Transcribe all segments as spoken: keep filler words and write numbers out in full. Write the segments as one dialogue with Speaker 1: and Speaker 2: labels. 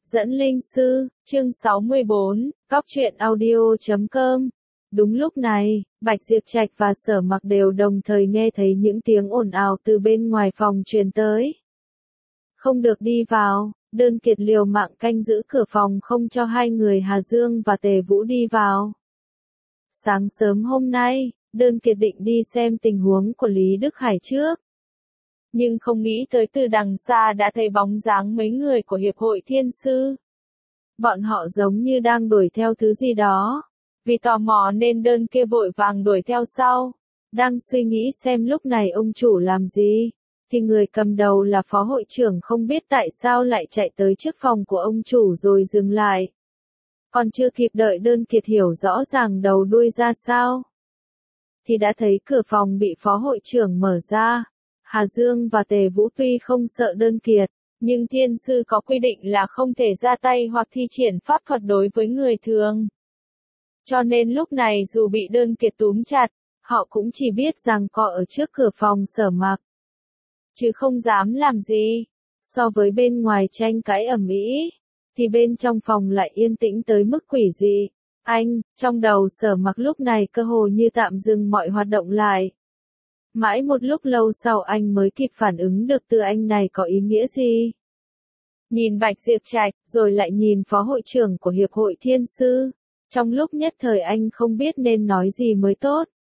Speaker 1: Dẫn linh sư, chương sáu mươi bốn, Cóc truyện audio chấm com. Đúng lúc này, Bạch Diệp Trạch và Sở Mặc đều đồng thời nghe thấy những tiếng ồn ào từ bên ngoài phòng truyền tới. Không được đi vào, Đơn Kiệt liều mạng canh giữ cửa phòng không cho hai người Hà Dương và Tề Vũ đi vào. Sáng sớm hôm nay, Đơn Kiệt định đi xem tình huống của Lý Đức Hải trước. Nhưng không nghĩ tới từ đằng xa đã thấy bóng dáng mấy người của Hiệp hội Thiên Sư. Bọn họ giống như đang đuổi theo thứ gì đó. Vì tò mò nên Đơn kia vội vàng đuổi theo sau. Đang suy nghĩ xem lúc này ông chủ làm gì. Thì người cầm đầu là phó hội trưởng không biết tại sao lại chạy tới trước phòng của ông chủ rồi dừng lại. Còn chưa kịp đợi Đơn Kiệt hiểu rõ ràng đầu đuôi ra sao. Thì đã thấy cửa phòng bị phó hội trưởng mở ra. Hà Dương và Tề Vũ tuy không sợ Đơn Kiệt, nhưng thiên sư có quy định là không thể ra tay hoặc thi triển pháp thuật đối với người thường. Cho nên lúc này dù bị Đơn Kiệt túm chặt, họ cũng chỉ biết rằng có ở trước cửa phòng Sở Mặc. Chứ không dám làm gì. So với bên ngoài tranh cãi ầm ĩ, thì bên trong phòng lại yên tĩnh tới mức quỷ dị. Anh, trong đầu Sở Mặc lúc này cơ hồ như tạm dừng mọi hoạt động lại. Mãi một lúc lâu sau anh mới kịp phản ứng được từ anh này có ý nghĩa gì. Nhìn Bạch Diệp Trạch, rồi lại nhìn phó hội trưởng của Hiệp hội Thiên Sư. Trong lúc nhất thời anh không biết nên nói gì mới tốt.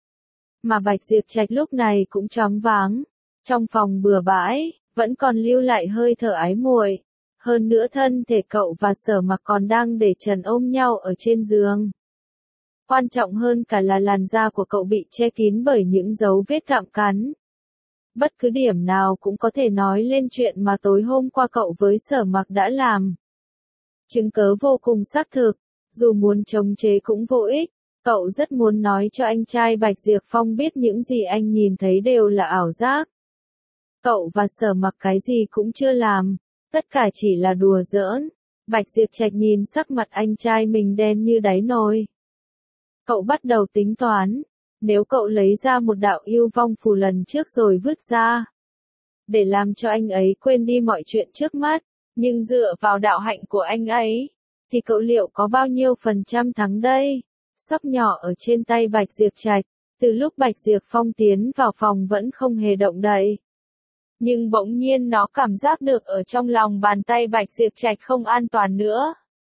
Speaker 1: Mà Bạch Diệp Trạch lúc này cũng choáng váng. Trong phòng bừa bãi, vẫn còn lưu lại hơi thở ái muội. Hơn nữa thân thể cậu và Sở Mặc còn đang để trần ôm nhau ở trên giường. Quan trọng hơn cả là làn da của cậu bị che kín bởi những dấu vết gặm cắn. Bất cứ điểm nào cũng có thể nói lên chuyện mà tối hôm qua cậu với Sở Mặc đã làm. Chứng cớ vô cùng xác thực, dù muốn chống chế cũng vô ích, cậu rất muốn nói cho anh trai Bạch Diệp Phong biết những gì anh nhìn thấy đều là ảo giác. Cậu và Sở Mặc cái gì cũng chưa làm, tất cả chỉ là đùa giỡn. Bạch Diệp Trạch nhìn sắc mặt anh trai mình đen như đáy nồi. Cậu bắt đầu tính toán, nếu cậu lấy ra một đạo yêu vong phù lần trước rồi vứt ra, để làm cho anh ấy quên đi mọi chuyện trước mắt, nhưng dựa vào đạo hạnh của anh ấy, thì cậu liệu có bao nhiêu phần trăm thắng đây? Sóc nhỏ ở trên tay Bạch Diệp Trạch, từ lúc Bạch Diệp Phong tiến vào phòng vẫn không hề động đậy. Nhưng bỗng nhiên nó cảm giác được ở trong lòng bàn tay Bạch Diệp Trạch không an toàn nữa.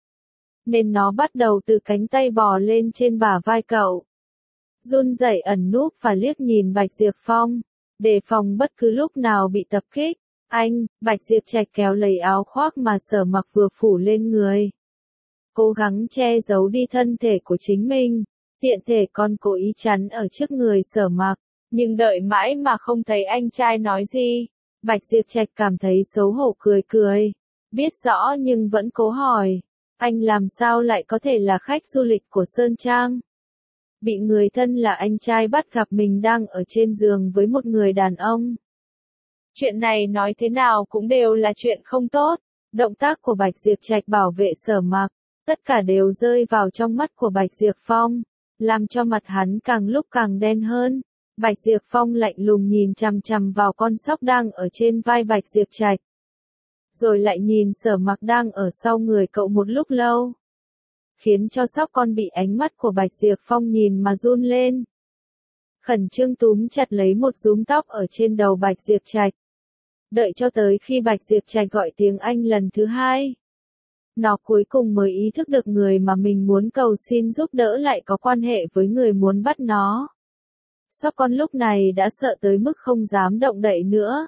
Speaker 1: Nên nó bắt đầu từ cánh tay bò lên trên bả vai cậu. Run rẩy ẩn núp và liếc nhìn Bạch Diệp Phong, đề phòng bất cứ lúc nào bị tập kích. Anh, Bạch Diệp Trạch kéo lấy áo khoác mà Sở Mặc vừa phủ lên người. Cố gắng che giấu đi thân thể của chính mình, tiện thể còn cố ý chắn ở trước người Sở Mặc. Nhưng đợi mãi mà không thấy anh trai nói gì. Bạch Diệp Trạch cảm thấy xấu hổ cười cười. Biết rõ nhưng vẫn cố hỏi. Anh làm sao lại có thể là khách du lịch của Sơn Trang? Bị người thân là anh trai bắt gặp mình đang ở trên giường với một người đàn ông. Chuyện này nói thế nào cũng đều là chuyện không tốt. Động tác của Bạch Diệp Trạch bảo vệ Sở Mặc, tất cả đều rơi vào trong mắt của Bạch Diệp Phong, làm cho mặt hắn càng lúc càng đen hơn. Bạch Diệp Phong lạnh lùng nhìn chằm chằm vào con sóc đang ở trên vai Bạch Diệp Trạch. Rồi lại nhìn Sở Mặc đang ở sau người cậu một lúc lâu. Khiến cho sóc con bị ánh mắt của Bạch Diệp Phong nhìn mà run lên. Khẩn trương túm chặt lấy một rúm tóc ở trên đầu Bạch Diệp Trạch. Đợi cho tới khi Bạch Diệp Trạch gọi tiếng anh lần thứ hai. Nó cuối cùng mới ý thức được người mà mình muốn cầu xin giúp đỡ lại có quan hệ với người muốn bắt nó. Sóc con lúc này đã sợ tới mức không dám động đậy nữa.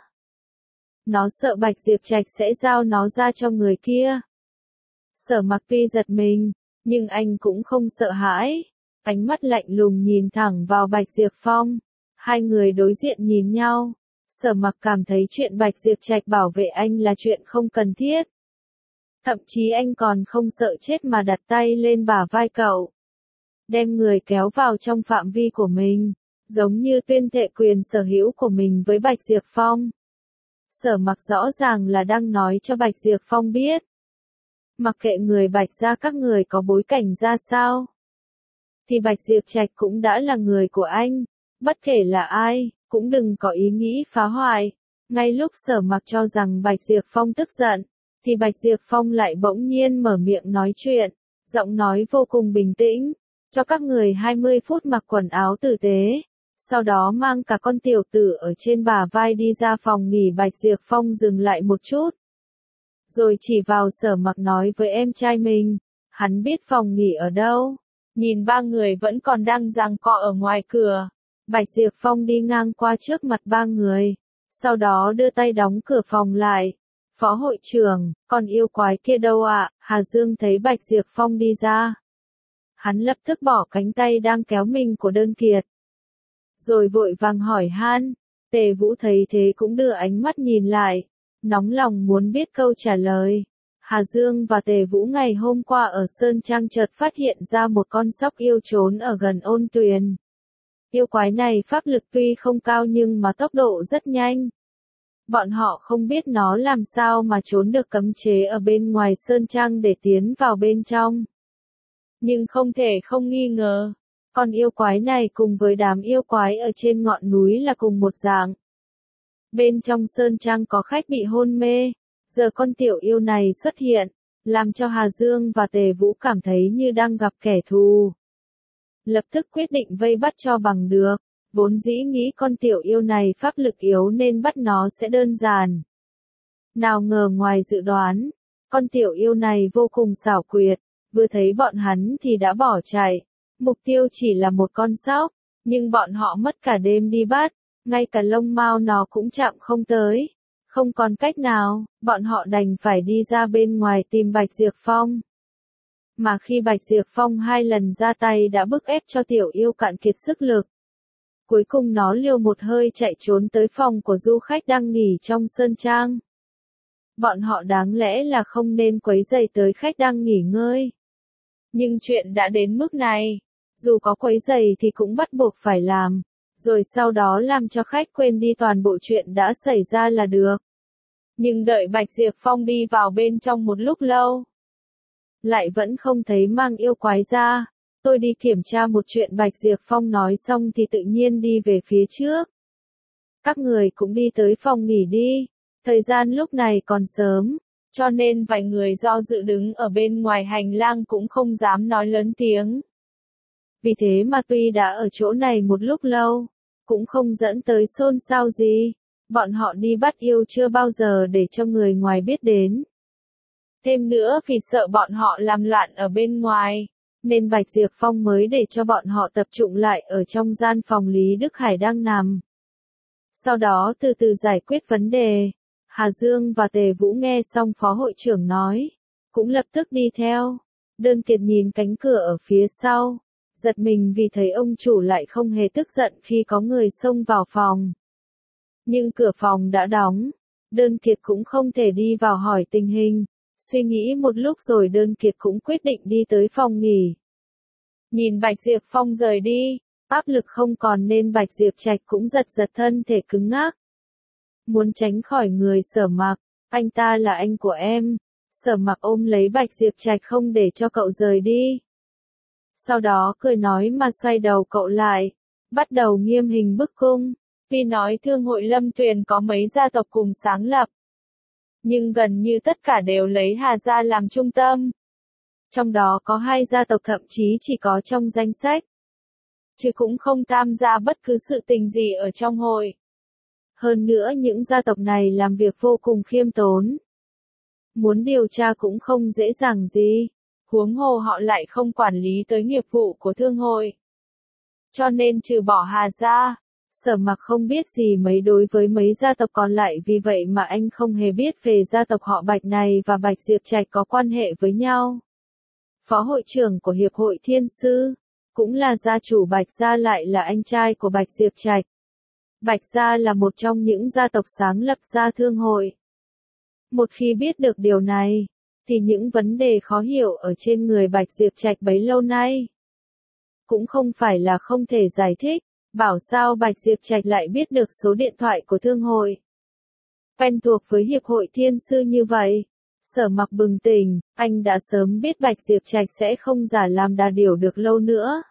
Speaker 1: Nó sợ Bạch Diệp Trạch sẽ giao nó ra cho người kia. Sở Mặc tuy giật mình, nhưng anh cũng không sợ hãi. Ánh mắt lạnh lùng nhìn thẳng vào Bạch Diệp Phong. Hai người đối diện nhìn nhau. Sở Mặc cảm thấy chuyện Bạch Diệp Trạch bảo vệ anh là chuyện không cần thiết. Thậm chí anh còn không sợ chết mà đặt tay lên bả vai cậu. Đem người kéo vào trong phạm vi của mình, giống như tuyên thệ quyền sở hữu của mình với Bạch Diệp Phong. Sở Mặc rõ ràng là đang nói cho Bạch Diệp Phong biết. Mặc kệ người Bạch gia các người có bối cảnh ra sao, thì Bạch Diệp Trạch cũng đã là người của anh. Bất kể là ai, cũng đừng có ý nghĩ phá hoại. Ngay lúc Sở Mặc cho rằng Bạch Diệp Phong tức giận, thì Bạch Diệp Phong lại bỗng nhiên mở miệng nói chuyện, giọng nói vô cùng bình tĩnh, cho các người hai mươi phút mặc quần áo tử tế, sau đó mang cả con tiểu tử ở trên bả vai đi ra phòng nghỉ. Bạch Diệp Phong dừng lại một chút, rồi chỉ vào Sở Mặc nói với em trai mình, hắn biết phòng nghỉ ở đâu. Nhìn ba người vẫn còn đang giằng co ở ngoài cửa, Bạch Diệp Phong đi ngang qua trước mặt ba người, sau đó đưa tay đóng cửa phòng lại. Phó hội trưởng, con yêu quái kia đâu ạ? Hà Dương thấy Bạch Diệp Phong đi ra, hắn lập tức bỏ cánh tay đang kéo mình của Đơn Kiệt, rồi vội vàng hỏi han. Tề Vũ thấy thế cũng đưa ánh mắt nhìn lại, nóng lòng muốn biết câu trả lời. Hà Dương và Tề Vũ ngày hôm qua ở Sơn Trang chợt phát hiện ra một con sóc yêu trốn ở gần ôn tuyền. Yêu quái này pháp lực tuy không cao nhưng mà tốc độ rất nhanh. Bọn họ không biết nó làm sao mà trốn được cấm chế ở bên ngoài Sơn Trang để tiến vào bên trong. Nhưng không thể không nghi ngờ, con yêu quái này cùng với đám yêu quái ở trên ngọn núi là cùng một dạng. Bên trong Sơn Trang có khách bị hôn mê, giờ con tiểu yêu này xuất hiện, làm cho Hà Dương và Tề Vũ cảm thấy như đang gặp kẻ thù. Lập tức quyết định vây bắt cho bằng được, vốn dĩ nghĩ con tiểu yêu này pháp lực yếu nên bắt nó sẽ đơn giản. Nào ngờ ngoài dự đoán, con tiểu yêu này vô cùng xảo quyệt, vừa thấy bọn hắn thì đã bỏ chạy. Mục tiêu chỉ là một con sóc, nhưng bọn họ mất cả đêm đi bắt, ngay cả lông mao nó cũng chạm không tới. Không còn cách nào, bọn họ đành phải đi ra bên ngoài tìm Bạch Diệp Phong. Mà khi Bạch Diệp Phong hai lần ra tay đã bức ép cho tiểu yêu cạn kiệt sức lực. Cuối cùng nó liều một hơi chạy trốn tới phòng của du khách đang nghỉ trong Sơn Trang. Bọn họ đáng lẽ là không nên quấy rầy tới khách đang nghỉ ngơi. Nhưng chuyện đã đến mức này, dù có quấy rầy thì cũng bắt buộc phải làm, rồi sau đó làm cho khách quên đi toàn bộ chuyện đã xảy ra là được. Nhưng đợi Bạch Diệp Phong đi vào bên trong một lúc lâu, lại vẫn không thấy mang yêu quái ra. Tôi đi kiểm tra một chuyện. Bạch Diệp Phong nói xong thì tự nhiên đi về phía trước. Các người cũng đi tới phòng nghỉ đi, thời gian lúc này còn sớm, cho nên vài người do dự đứng ở bên ngoài hành lang cũng không dám nói lớn tiếng. Vì thế mà tuy đã ở chỗ này một lúc lâu, cũng không dẫn tới xôn xao gì. Bọn họ đi bắt yêu chưa bao giờ để cho người ngoài biết đến. Thêm nữa vì sợ bọn họ làm loạn ở bên ngoài, nên Bạch Diệp Phong mới để cho bọn họ tập trung lại ở trong gian phòng Lý Đức Hải đang nằm. Sau đó từ từ giải quyết vấn đề. Hà Dương và Tề Vũ nghe xong phó hội trưởng nói, cũng lập tức đi theo. Đơn Kiệt nhìn cánh cửa ở phía sau, giật mình vì thấy ông chủ lại không hề tức giận khi có người xông vào phòng. Nhưng cửa phòng đã đóng, Đơn Kiệt cũng không thể đi vào hỏi tình hình. Suy nghĩ một lúc rồi Đơn Kiệt cũng quyết định đi tới phòng nghỉ. Nhìn Bạch Diệp Phong rời đi, áp lực không còn nên Bạch Diệp Trạch cũng giật giật thân thể cứng ngắc. Muốn tránh khỏi người Sở Mặc, anh ta là anh của em. Sở Mặc ôm lấy Bạch Diệp Trạch không để cho cậu rời đi. Sau đó cười nói mà xoay đầu cậu lại, bắt đầu nghiêm hình bức cung. Tuy nói Thương hội Lâm Tuyền có mấy gia tộc cùng sáng lập, nhưng gần như tất cả đều lấy Hà gia làm trung tâm. Trong đó có hai gia tộc thậm chí chỉ có trong danh sách, chứ cũng không tham gia bất cứ sự tình gì ở trong hội. Hơn nữa những gia tộc này làm việc vô cùng khiêm tốn. Muốn điều tra cũng không dễ dàng gì, huống hồ họ lại không quản lý tới nghiệp vụ của thương hội. Cho nên trừ bỏ Hà gia, Sở Mặc không biết gì mấy đối với mấy gia tộc còn lại, vì vậy mà anh không hề biết về gia tộc họ Bạch này và Bạch Diệp Trạch có quan hệ với nhau. Phó hội trưởng của Hiệp hội Thiên Sư, cũng là gia chủ Bạch gia lại là anh trai của Bạch Diệp Trạch. Bạch gia là một trong những gia tộc sáng lập ra thương hội. Một khi biết được điều này, thì những vấn đề khó hiểu ở trên người Bạch Diệp Trạch bấy lâu nay cũng không phải là không thể giải thích. Bảo sao Bạch Diệp Trạch lại biết được số điện thoại của thương hội, quen thuộc với Hiệp hội Thiên Sư như vậy. Sở Mặc bừng tỉnh, anh đã sớm biết Bạch Diệp Trạch sẽ không giả làm đà điểu được lâu nữa.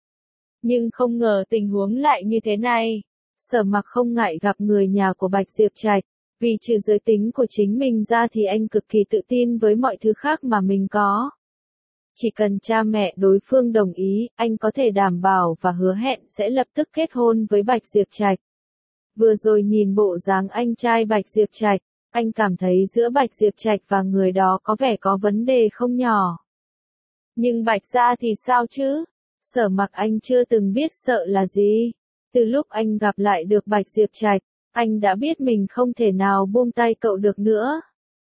Speaker 1: Nhưng không ngờ tình huống lại như thế này. Sở Mặc không ngại gặp người nhà của Bạch Diệp Trạch, Vì trừ giới tính của chính mình ra thì anh cực kỳ tự tin với mọi thứ khác mà mình có. Chỉ cần cha mẹ đối phương đồng ý, anh có thể đảm bảo và hứa hẹn sẽ lập tức kết hôn với Bạch Diệp Trạch. Vừa rồi nhìn bộ dáng anh trai Bạch Diệp Trạch, anh cảm thấy giữa Bạch Diệp Trạch và người đó có vẻ có vấn đề không nhỏ. Nhưng Bạch gia thì sao chứ? Sở Mặc anh chưa từng biết sợ là gì. Từ lúc anh gặp lại được Bạch Diệp Trạch, anh đã biết mình không thể nào buông tay cậu được nữa.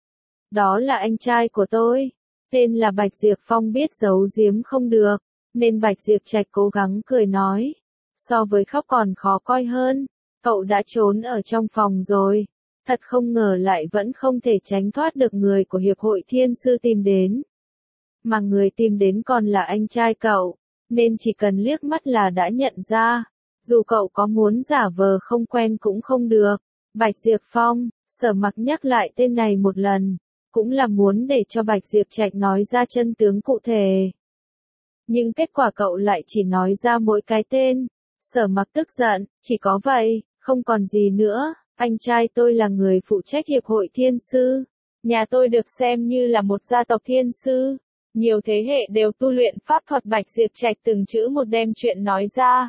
Speaker 1: Đó là anh trai của tôi. Tên là Bạch Diệp Phong biết giấu giếm không được, nên Bạch Diệp Trạch cố gắng cười nói. So với khóc còn khó coi hơn, cậu đã trốn ở trong phòng rồi. Thật không ngờ lại vẫn không thể tránh thoát được người của Hiệp hội Thiên Sư tìm đến. Mà người tìm đến còn là anh trai cậu, nên chỉ cần liếc mắt là đã nhận ra. Dù cậu có muốn giả vờ không quen cũng không được. Bạch Diệp Phong, Sở Mặc nhắc lại tên này một lần, cũng là muốn để cho Bạch Diệp Trạch nói ra chân tướng cụ thể. Nhưng kết quả cậu lại chỉ nói ra mỗi cái tên. Sở Mặc tức giận, chỉ có vậy, không còn gì nữa. Anh trai tôi là người phụ trách Hiệp hội Thiên Sư. Nhà tôi được xem như là một gia tộc Thiên Sư. Nhiều thế hệ đều tu luyện pháp thuật. Bạch Diệp Trạch từng chữ một đem chuyện nói ra.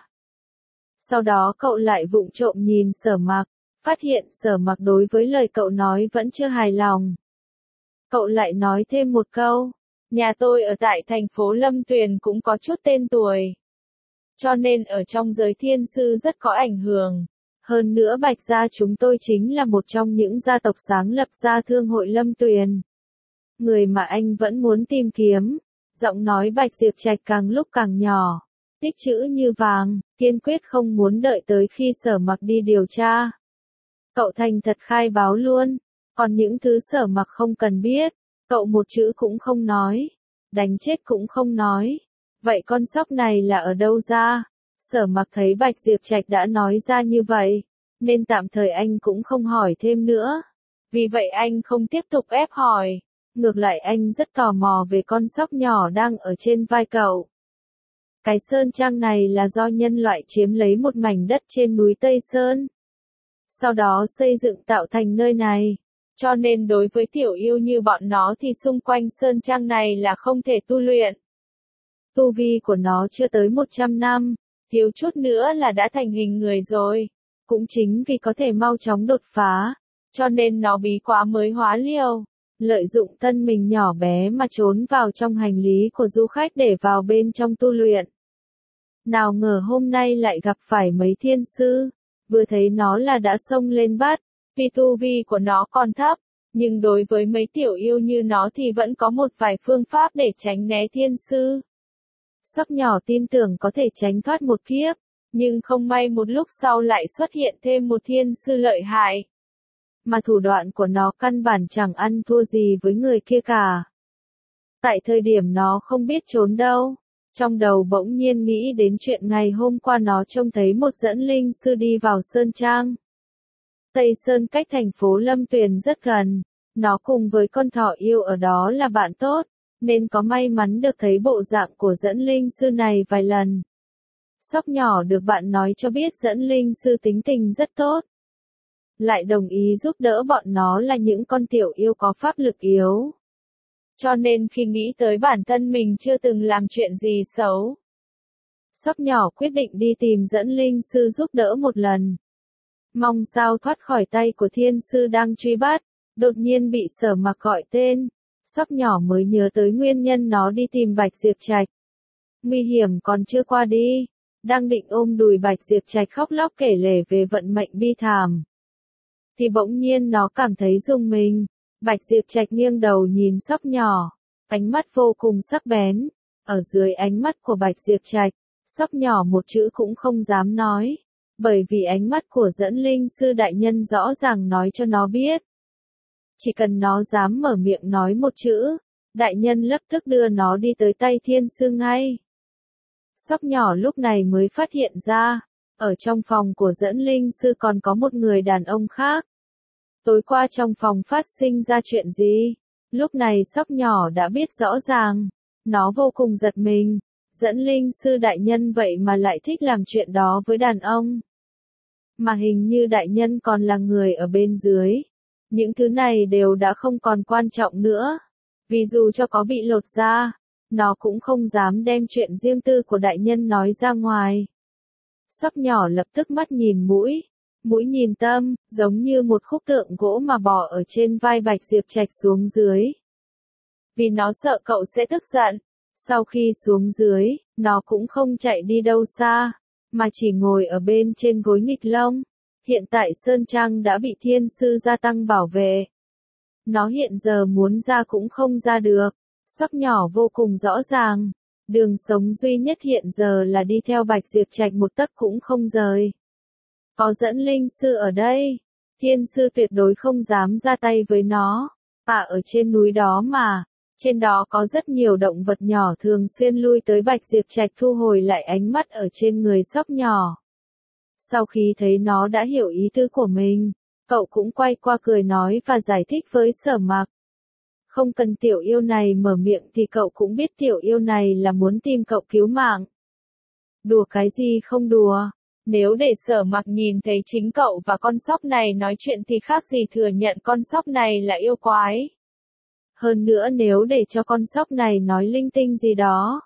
Speaker 1: Sau đó cậu lại vụng trộm nhìn Sở Mặc, phát hiện Sở Mặc đối với lời cậu nói vẫn chưa hài lòng. Cậu lại nói thêm một câu, nhà tôi ở tại thành phố Lâm Tuyền cũng có chút tên tuổi. Cho nên ở trong giới thiên sư rất có ảnh hưởng. Hơn nữa Bạch gia chúng tôi chính là một trong những gia tộc sáng lập ra Thương hội Lâm Tuyền. Người mà anh vẫn muốn tìm kiếm. Giọng nói Bạch Diệp Trạch càng lúc càng nhỏ. Tích chữ như vàng, kiên quyết không muốn đợi tới khi Sở Mặc đi điều tra. Cậu thành thật khai báo luôn, còn những thứ Sở Mặc không cần biết, cậu một chữ cũng không nói, đánh chết cũng không nói. Vậy con sóc này là ở đâu ra? Sở Mặc thấy Bạch Diệp Trạch đã nói ra như vậy, nên tạm thời anh cũng không hỏi thêm nữa. Vì vậy anh không tiếp tục ép hỏi, ngược lại anh rất tò mò về con sóc nhỏ đang ở trên vai cậu. Cái sơn trang này là do nhân loại chiếm lấy một mảnh đất trên núi Tây Sơn. Sau đó xây dựng tạo thành nơi này. Cho nên đối với tiểu yêu như bọn nó thì xung quanh sơn trang này là không thể tu luyện. Tu vi của nó chưa tới một trăm năm, thiếu chút nữa là đã thành hình người rồi. Cũng chính vì có thể mau chóng đột phá, cho nên nó bí quá mới hóa liều. Lợi dụng thân mình nhỏ bé mà trốn vào trong hành lý của du khách để vào bên trong tu luyện. Nào ngờ hôm nay lại gặp phải mấy thiên sư, vừa thấy nó là đã xông lên bắt. Vì tu vi của nó còn thấp, nhưng đối với mấy tiểu yêu như nó thì vẫn có một vài phương pháp để tránh né thiên sư. Sóc nhỏ tin tưởng có thể tránh thoát một kiếp, nhưng không may một lúc sau lại xuất hiện thêm một thiên sư lợi hại. Mà thủ đoạn của nó căn bản chẳng ăn thua gì với người kia cả. Tại thời điểm nó không biết trốn đâu, trong đầu bỗng nhiên nghĩ đến chuyện ngày hôm qua nó trông thấy một dẫn linh sư đi vào sơn trang. Tây Sơn cách thành phố Lâm Tuyền rất gần, nó cùng với con thỏ yêu ở đó là bạn tốt, nên có may mắn được thấy bộ dạng của dẫn linh sư này vài lần. Sóc nhỏ được bạn nói cho biết dẫn linh sư tính tình rất tốt. Lại đồng ý giúp đỡ bọn nó là những con tiểu yêu có pháp lực yếu. Cho nên khi nghĩ tới bản thân mình chưa từng làm chuyện gì xấu, Sóc nhỏ quyết định đi tìm dẫn linh sư giúp đỡ một lần. Mong sao thoát khỏi tay của thiên sư đang truy bắt, đột nhiên bị Sở Mặc gọi tên. Sóc nhỏ mới nhớ tới nguyên nhân nó đi tìm Bạch Diệp Trạch. Nguy hiểm còn chưa qua đi, đang định ôm đùi Bạch Diệp Trạch khóc lóc kể lể về vận mệnh bi thảm. Thì bỗng nhiên nó cảm thấy rùng mình. Bạch Diệp Trạch nghiêng đầu nhìn sóc nhỏ, ánh mắt vô cùng sắc bén. Ở dưới ánh mắt của Bạch Diệp Trạch, sóc nhỏ một chữ cũng không dám nói. Bởi vì ánh mắt của dẫn linh sư đại nhân rõ ràng nói cho nó biết. Chỉ cần nó dám mở miệng nói một chữ, đại nhân lập tức đưa nó đi tới tay thiên sư ngay. Sóc nhỏ lúc này mới phát hiện ra, ở trong phòng của dẫn linh sư còn có một người đàn ông khác. Tối qua trong phòng phát sinh ra chuyện gì? Lúc này sóc nhỏ đã biết rõ ràng, nó vô cùng giật mình. Dẫn linh sư đại nhân vậy mà lại thích làm chuyện đó với đàn ông. Mà hình như đại nhân còn là người ở bên dưới. Những thứ này đều đã không còn quan trọng nữa. Vì dù cho có bị lột da, nó cũng không dám đem chuyện riêng tư của đại nhân nói ra ngoài. Sóc nhỏ lập tức mắt nhìn mũi, mũi nhìn tâm, giống như một khúc tượng gỗ mà bò ở trên vai Bạch Diệp Trạch xuống dưới. Vì nó sợ cậu sẽ tức giận, sau khi xuống dưới, nó cũng không chạy đi đâu xa, mà chỉ ngồi ở bên trên gối nghịch lông. Hiện tại Sơn Trang đã bị thiên sư gia tăng bảo vệ. Nó hiện giờ muốn ra cũng không ra được. Sóc nhỏ vô cùng rõ ràng. Đường sống duy nhất hiện giờ là đi theo Bạch Diệp Trạch một tấc cũng không rời. Có dẫn linh sư ở đây, thiên sư tuyệt đối không dám ra tay với nó. À ở trên núi đó mà, trên đó có rất nhiều động vật nhỏ thường xuyên lui tới Bạch Diệp Trạch thu hồi lại ánh mắt ở trên người sóc nhỏ. Sau khi thấy nó đã hiểu ý tứ của mình, cậu cũng quay qua cười nói và giải thích với Sở Mặc. Không cần tiểu yêu này mở miệng thì cậu cũng biết tiểu yêu này là muốn tìm cậu cứu mạng. Đùa cái gì không đùa, nếu để Sở Mặc nhìn thấy chính cậu và con sóc này nói chuyện thì khác gì thừa nhận con sóc này là yêu quái. Hơn nữa nếu để cho con sóc này nói linh tinh gì đó,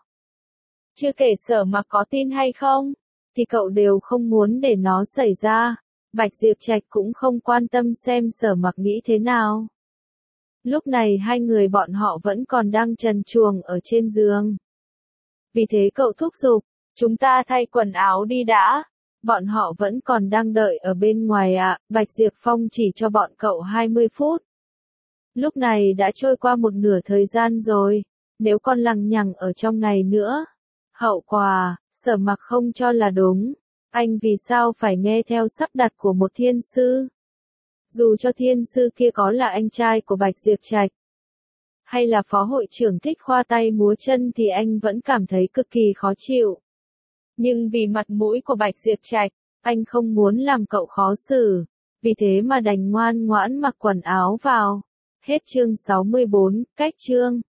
Speaker 1: chưa kể Sở Mặc có tin hay không, thì cậu đều không muốn để nó xảy ra. Bạch Diệp Trạch cũng không quan tâm xem Sở Mặc nghĩ thế nào. Lúc này hai người bọn họ vẫn còn đang trần truồng ở trên giường. Vì thế cậu thúc giục, chúng ta thay quần áo đi đã. Bọn họ vẫn còn đang đợi ở bên ngoài ạ. À. Bạch Diệp Phong chỉ cho bọn cậu hai mươi phút. Lúc này đã trôi qua một nửa thời gian rồi. Nếu con lằng nhằng ở trong này nữa, hậu quả, Sở Mặc không cho là đúng. Anh vì sao phải nghe theo sắp đặt của một thiên sư? Dù cho thiên sư kia có là anh trai của Bạch Diệp Trạch, hay là phó hội trưởng thích khoa tay múa chân thì anh vẫn cảm thấy cực kỳ khó chịu. Nhưng vì mặt mũi của Bạch Diệp Trạch, anh không muốn làm cậu khó xử, vì thế mà đành ngoan ngoãn mặc quần áo vào. Hết chương sáu mươi bốn, cách chương.